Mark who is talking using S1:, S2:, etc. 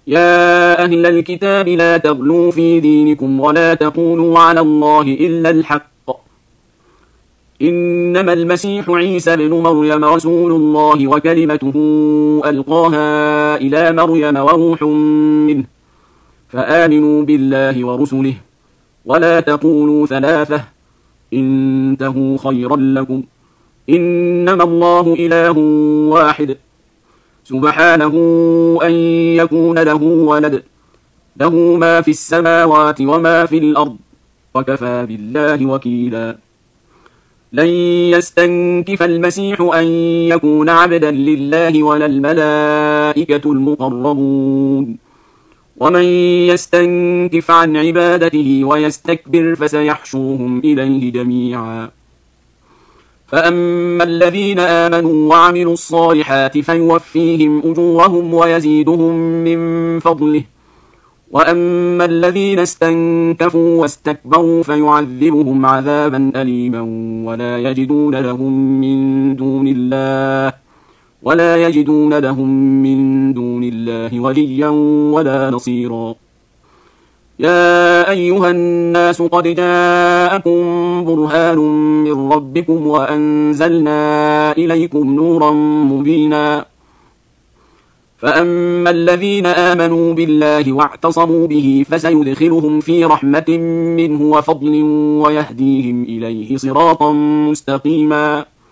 S1: يا أهل الكتاب لا تغلوا في دينكم ولا تقولوا على الله إلا الحق، إنما المسيح عيسى بن مريم رسول الله وكلمته ألقاها إلى مريم وروح منه، فآمنوا بالله ورسله ولا تقولوا ثلاثة، انتهوا خيرا لكم، إنما الله إله واحد سبحانه أن يكون له ولد، له ما في السماوات وما في الأرض، وكفى بالله وكيلا. لن يستنكف المسيح أن يكون عبدا لله ولا الملائكة المقربون، ومن يستنكف عن عبادته ويستكبر فسيحشرهم إليه جميعا. فأما الذين آمنوا وعملوا الصالحات فيوفيهم أجورهم ويزيدهم من فضله، وأما الذين استنكفوا واستكبروا فيعذبهم عذابا أليما ولا يجدون لهم من دون الله وليا ولا نصيرا. يا أيها الناس قد جاءكم برهان من ربكم وأنزلنا إليكم نورا مبينا. فأما الذين آمنوا بالله واعتصموا به فسيدخلهم في رحمة منه وفضل ويهديهم إليه صراطا مستقيما.